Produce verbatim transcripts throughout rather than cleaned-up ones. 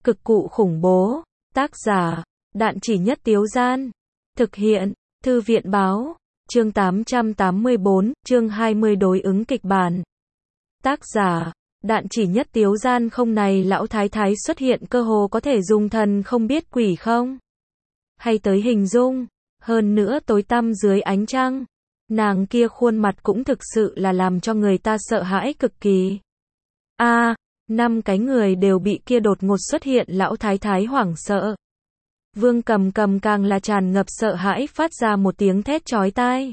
Cực cụ khủng bố. Tác giả, Đạn Chỉ Nhất Tiếu Gian. Thực hiện, Thư viện báo. Chương tám trăm tám mươi bốn, chương hai mươi đối ứng kịch bản. Tác giả, Đạn Chỉ Nhất Tiếu Gian. Không, này lão thái thái xuất hiện cơ hồ có thể dùng thần không biết quỷ không hay tới hình dung. Hơn nữa tối tăm dưới ánh trăng, nàng kia khuôn mặt cũng thực sự là làm cho người ta sợ hãi cực kỳ. A, à, năm cái người đều bị kia đột ngột xuất hiện lão thái thái hoảng sợ. Vương Cầm Cầm càng là tràn ngập sợ hãi, phát ra một tiếng thét chói tai.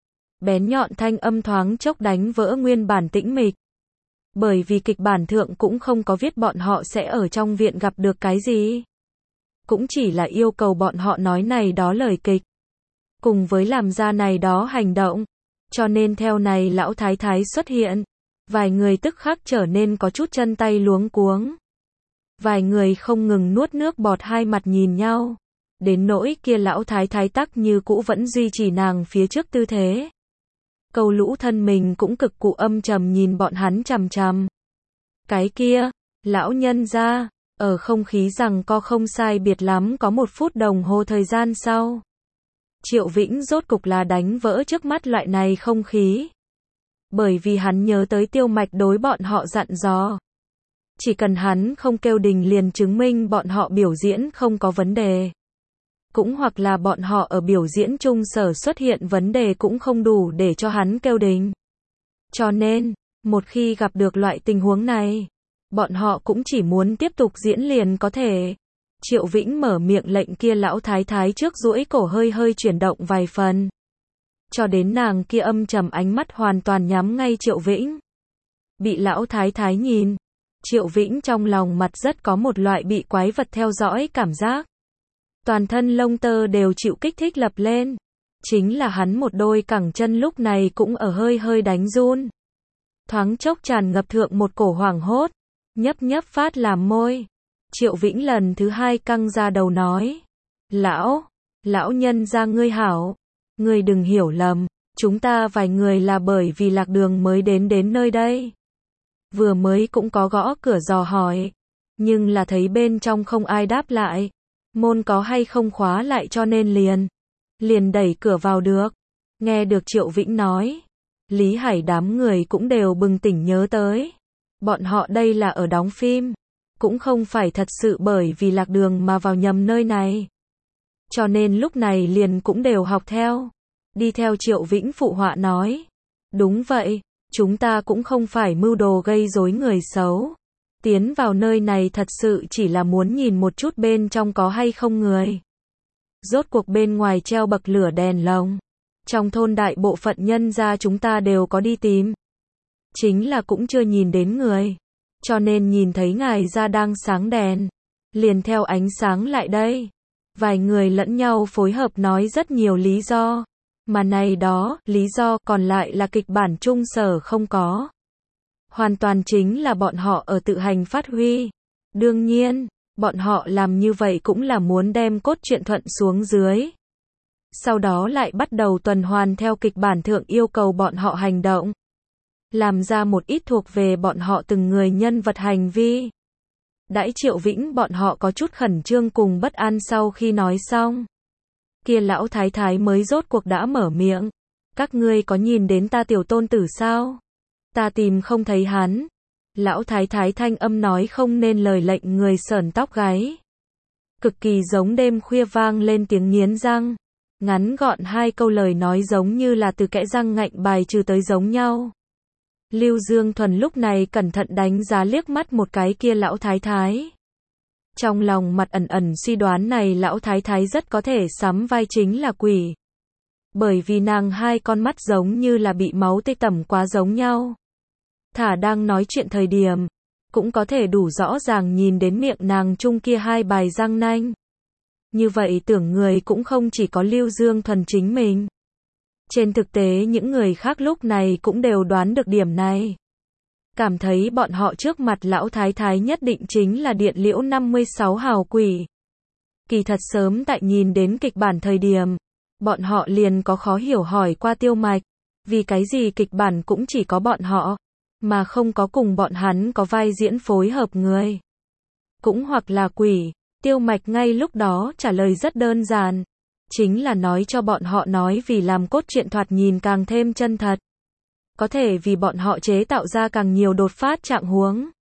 Bén nhọn thanh âm thoáng chốc đánh vỡ nguyên bản tĩnh mịch. Bởi vì kịch bản thượng cũng không có viết bọn họ sẽ ở trong viện gặp được cái gì. Cũng chỉ là yêu cầu bọn họ nói này đó lời kịch, cùng với làm ra này đó hành động. Cho nên theo này lão thái thái xuất hiện, vài người tức khắc trở nên có chút chân tay luống cuống. Vài người không ngừng nuốt nước bọt, hai mặt nhìn nhau. Đến nỗi kia lão thái thái tắc như cũ vẫn duy trì nàng phía trước tư thế. Câu lũ thân mình cũng cực cụ âm trầm nhìn bọn hắn chằm chằm. Cái kia, lão nhân ra, ở không khí rằng co không sai biệt lắm có một phút đồng hồ thời gian sau. Triệu Vĩnh rốt cục là đánh vỡ trước mắt loại này không khí. Bởi vì hắn nhớ tới Tiêu Mạch đối bọn họ dặn dò. Chỉ cần hắn không kêu đình liền chứng minh bọn họ biểu diễn không có vấn đề. Cũng hoặc là bọn họ ở biểu diễn chung sở xuất hiện vấn đề cũng không đủ để cho hắn kêu đình. Cho nên, một khi gặp được loại tình huống này, bọn họ cũng chỉ muốn tiếp tục diễn liền có thể. Triệu Vĩnh mở miệng lệnh kia lão thái thái trước duỗi cổ hơi hơi chuyển động vài phần. Cho đến nàng kia âm trầm ánh mắt hoàn toàn nhắm ngay Triệu Vĩnh. Bị lão thái thái nhìn, Triệu Vĩnh trong lòng mặt rất có một loại bị quái vật theo dõi cảm giác. Toàn thân lông tơ đều chịu kích thích lập lên. Chính là hắn một đôi cẳng chân lúc này cũng ở hơi hơi đánh run. Thoáng chốc tràn ngập thượng một cổ hoảng hốt, nhấp nhấp phát làm môi. Triệu Vĩnh lần thứ hai căng ra đầu nói. Lão, lão nhân ra ngươi hảo. Ngươi đừng hiểu lầm, chúng ta vài người là bởi vì lạc đường mới đến đến nơi đây. Vừa mới cũng có gõ cửa dò hỏi, nhưng là thấy bên trong không ai đáp lại. Môn có hay không khóa lại cho nên liền, liền đẩy cửa vào được. Nghe được Triệu Vĩnh nói, Lý Hải đám người cũng đều bừng tỉnh nhớ tới. Bọn họ đây là ở đóng phim, cũng không phải thật sự bởi vì lạc đường mà vào nhầm nơi này. Cho nên lúc này liền cũng đều học theo. Đi theo Triệu Vĩnh phụ họa nói. Đúng vậy, chúng ta cũng không phải mưu đồ gây rối người xấu. Tiến vào nơi này thật sự chỉ là muốn nhìn một chút bên trong có hay không người. Rốt cuộc bên ngoài treo bậc lửa đèn lồng. Trong thôn đại bộ phận nhân gia chúng ta đều có đi tìm. Chính là cũng chưa nhìn đến người. Cho nên nhìn thấy ngài ra đang sáng đèn. Liền theo ánh sáng lại đây. Vài người lẫn nhau phối hợp nói rất nhiều lý do. Mà này đó, lý do còn lại là kịch bản chung sở không có. Hoàn toàn chính là bọn họ ở tự hành phát huy. Đương nhiên, bọn họ làm như vậy cũng là muốn đem cốt truyện thuận xuống dưới. Sau đó lại bắt đầu tuần hoàn theo kịch bản thượng yêu cầu bọn họ hành động. Làm ra một ít thuộc về bọn họ từng người nhân vật hành vi. Đãi Triệu Vĩnh bọn họ có chút khẩn trương cùng bất an sau khi nói xong. Kia lão thái thái mới rốt cuộc đã mở miệng. Các ngươi có nhìn đến ta tiểu tôn tử sao? Ta tìm không thấy hắn. Lão thái thái thanh âm nói không nên lời lệnh người sởn tóc gáy. Cực kỳ giống đêm khuya vang lên tiếng nghiến răng. Ngắn gọn hai câu lời nói giống như là từ kẽ răng ngạnh bài trừ tới giống nhau. Lưu Dương Thuần lúc này cẩn thận đánh giá liếc mắt một cái kia lão thái thái. Trong lòng mặt ẩn ẩn suy đoán này lão thái thái rất có thể sắm vai chính là quỷ. Bởi vì nàng hai con mắt giống như là bị máu tê tẩm quá giống nhau. Thả đang nói chuyện thời điểm, cũng có thể đủ rõ ràng nhìn đến miệng nàng chung kia hai bài răng nanh. Như vậy tưởng người cũng không chỉ có Lưu Dương Thuần chính mình. Trên thực tế những người khác lúc này cũng đều đoán được điểm này. Cảm thấy bọn họ trước mặt lão thái thái nhất định chính là Điện Liễu năm mươi sáu hào quỷ. Kỳ thật sớm tại nhìn đến kịch bản thời điểm, bọn họ liền có khó hiểu hỏi qua Tiêu Mạch. Vì cái gì kịch bản cũng chỉ có bọn họ, mà không có cùng bọn hắn có vai diễn phối hợp người. cũng hoặc là quỷ. Tiêu Mạch ngay lúc đó trả lời rất đơn giản. Chính là nói cho bọn họ nói vì làm cốt truyện thoạt nhìn càng thêm chân thật. Có thể vì bọn họ chế tạo ra càng nhiều đột phát trạng huống.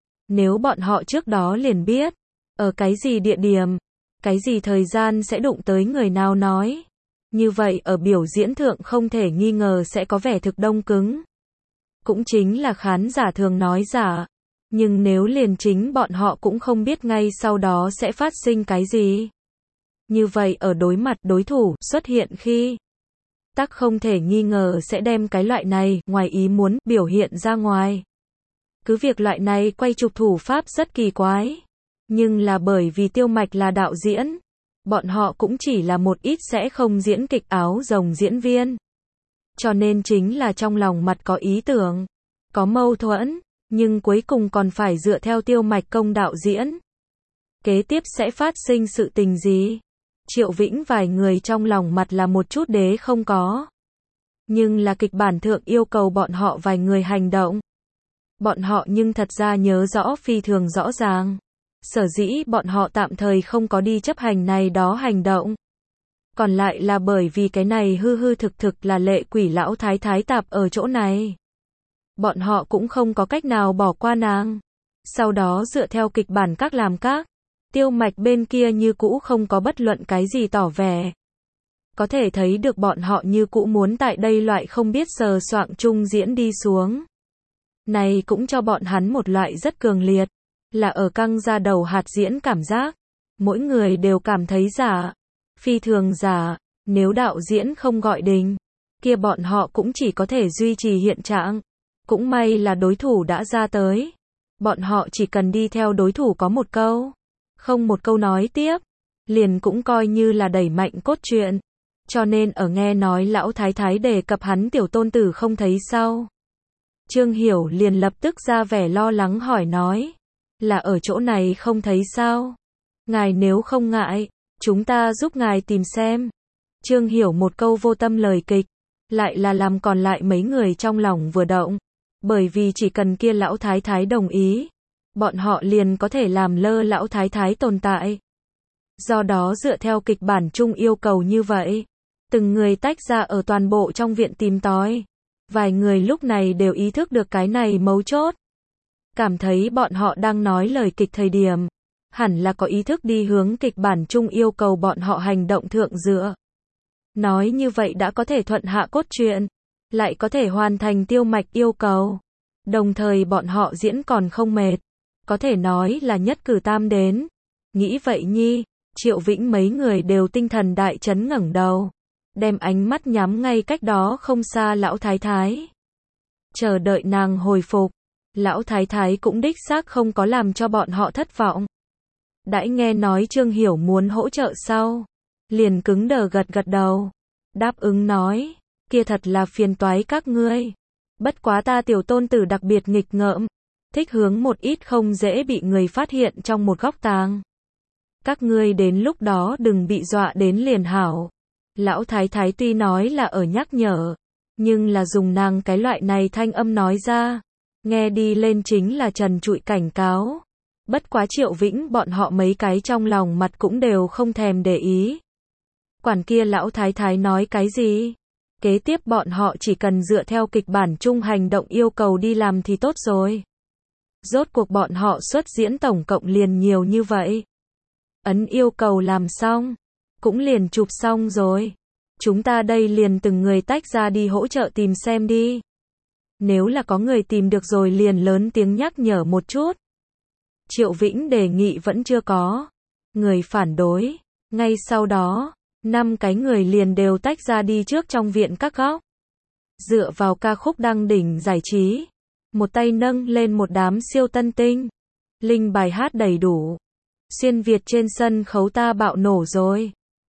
Nếu bọn họ trước đó liền biết, ở cái gì địa điểm, cái gì thời gian sẽ đụng tới người nào nói. Như vậy ở biểu diễn thượng không thể nghi ngờ sẽ có vẻ thực đông cứng. Cũng chính là khán giả thường nói giả. Nhưng nếu liền chính bọn họ cũng không biết ngay sau đó sẽ phát sinh cái gì. Như vậy ở đối mặt đối thủ xuất hiện khi tắc không thể nghi ngờ sẽ đem cái loại này ngoài ý muốn biểu hiện ra ngoài. Cứ việc loại này quay chụp thủ pháp rất kỳ quái. Nhưng là bởi vì Tiêu Mạch là đạo diễn. Bọn họ cũng chỉ là một ít sẽ không diễn kịch áo rồng diễn viên. Cho nên chính là trong lòng mặt có ý tưởng, có mâu thuẫn, nhưng cuối cùng còn phải dựa theo Tiêu Mạch công đạo diễn. Kế tiếp sẽ phát sinh sự tình gì? Triệu Vĩnh vài người trong lòng mặt là một chút đế không có. Nhưng là kịch bản thượng yêu cầu bọn họ vài người hành động. Bọn họ nhưng thật ra nhớ rõ phi thường rõ ràng. Sở dĩ bọn họ tạm thời không có đi chấp hành này đó hành động. Còn lại là bởi vì cái này hư hư thực thực là lệ quỷ lão thái thái tạp ở chỗ này. Bọn họ cũng không có cách nào bỏ qua nàng. Sau đó dựa theo kịch bản các làm các. Tiêu Mạch bên kia như cũ không có bất luận cái gì tỏ vẻ. Có thể thấy được bọn họ như cũ muốn tại đây loại không biết sờ soạng chung diễn đi xuống. Này cũng cho bọn hắn một loại rất cường liệt. Là ở căng ra đầu hạt diễn cảm giác. Mỗi người đều cảm thấy giả. Phi thường giả. Nếu đạo diễn không gọi đình, kia bọn họ cũng chỉ có thể duy trì hiện trạng. Cũng may là đối thủ đã ra tới. Bọn họ chỉ cần đi theo đối thủ có một câu. Không một câu nói tiếp. Liền cũng coi như là đẩy mạnh cốt truyện. Cho nên ở nghe nói lão thái thái đề cập hắn tiểu tôn tử không thấy sao. Trương Hiểu liền lập tức ra vẻ lo lắng hỏi nói. Là ở chỗ này không thấy sao? Ngài nếu không ngại, chúng ta giúp ngài tìm xem. Trương Hiểu một câu vô tâm lời kịch. Lại là làm còn lại mấy người trong lòng vừa động. Bởi vì chỉ cần kia lão thái thái đồng ý. Bọn họ liền có thể làm lơ lão thái thái tồn tại. Do đó dựa theo kịch bản chung yêu cầu như vậy. Từng người tách ra ở toàn bộ trong viện tìm tòi. Vài người lúc này đều ý thức được cái này mấu chốt. Cảm thấy bọn họ đang nói lời kịch thời điểm. Hẳn là có ý thức đi hướng kịch bản chung yêu cầu bọn họ hành động thượng dựa. Nói như vậy đã có thể thuận hạ cốt truyện. Lại có thể hoàn thành Tiêu Mạch yêu cầu. Đồng thời bọn họ diễn còn không mệt. Có thể nói là nhất cử tam đến. Nghĩ vậy nhi, Triệu Vĩnh mấy người đều tinh thần đại chấn ngẩng đầu. Đem ánh mắt nhắm ngay cách đó không xa lão thái thái. Chờ đợi nàng hồi phục. Lão thái thái cũng đích xác không có làm cho bọn họ thất vọng. Đãi nghe nói Trương Hiểu muốn hỗ trợ sau. Liền cứng đờ gật gật đầu. Đáp ứng nói. Kia thật là phiền toái các ngươi. Bất quá ta tiểu tôn tử đặc biệt nghịch ngợm. Thích hướng một ít không dễ bị người phát hiện trong một góc tàng. Các ngươi đến lúc đó đừng bị dọa đến liền hảo. Lão thái thái tuy nói là ở nhắc nhở. Nhưng là dùng nàng cái loại này thanh âm nói ra. Nghe đi lên chính là trần trụi cảnh cáo. Bất quá Triệu Vĩnh bọn họ mấy cái trong lòng mặt cũng đều không thèm để ý. Quản kia lão thái thái nói cái gì? Kế tiếp bọn họ chỉ cần dựa theo kịch bản chung hành động yêu cầu đi làm thì tốt rồi. Rốt cuộc bọn họ xuất diễn tổng cộng liền nhiều như vậy. Ấn yêu cầu làm xong. Cũng liền chụp xong rồi. Chúng ta đây liền từng người tách ra đi hỗ trợ tìm xem đi. Nếu là có người tìm được rồi liền lớn tiếng nhắc nhở một chút. Triệu Vĩnh đề nghị vẫn chưa có. Người phản đối. Ngay sau đó, năm cái người liền đều tách ra đi trước trong viện các góc. Dựa vào ca khúc đăng đỉnh giải trí. Một tay nâng lên một đám siêu tân tinh. Linh bài hát đầy đủ. Xuyên Việt trên sân khấu ta bạo nổ rồi.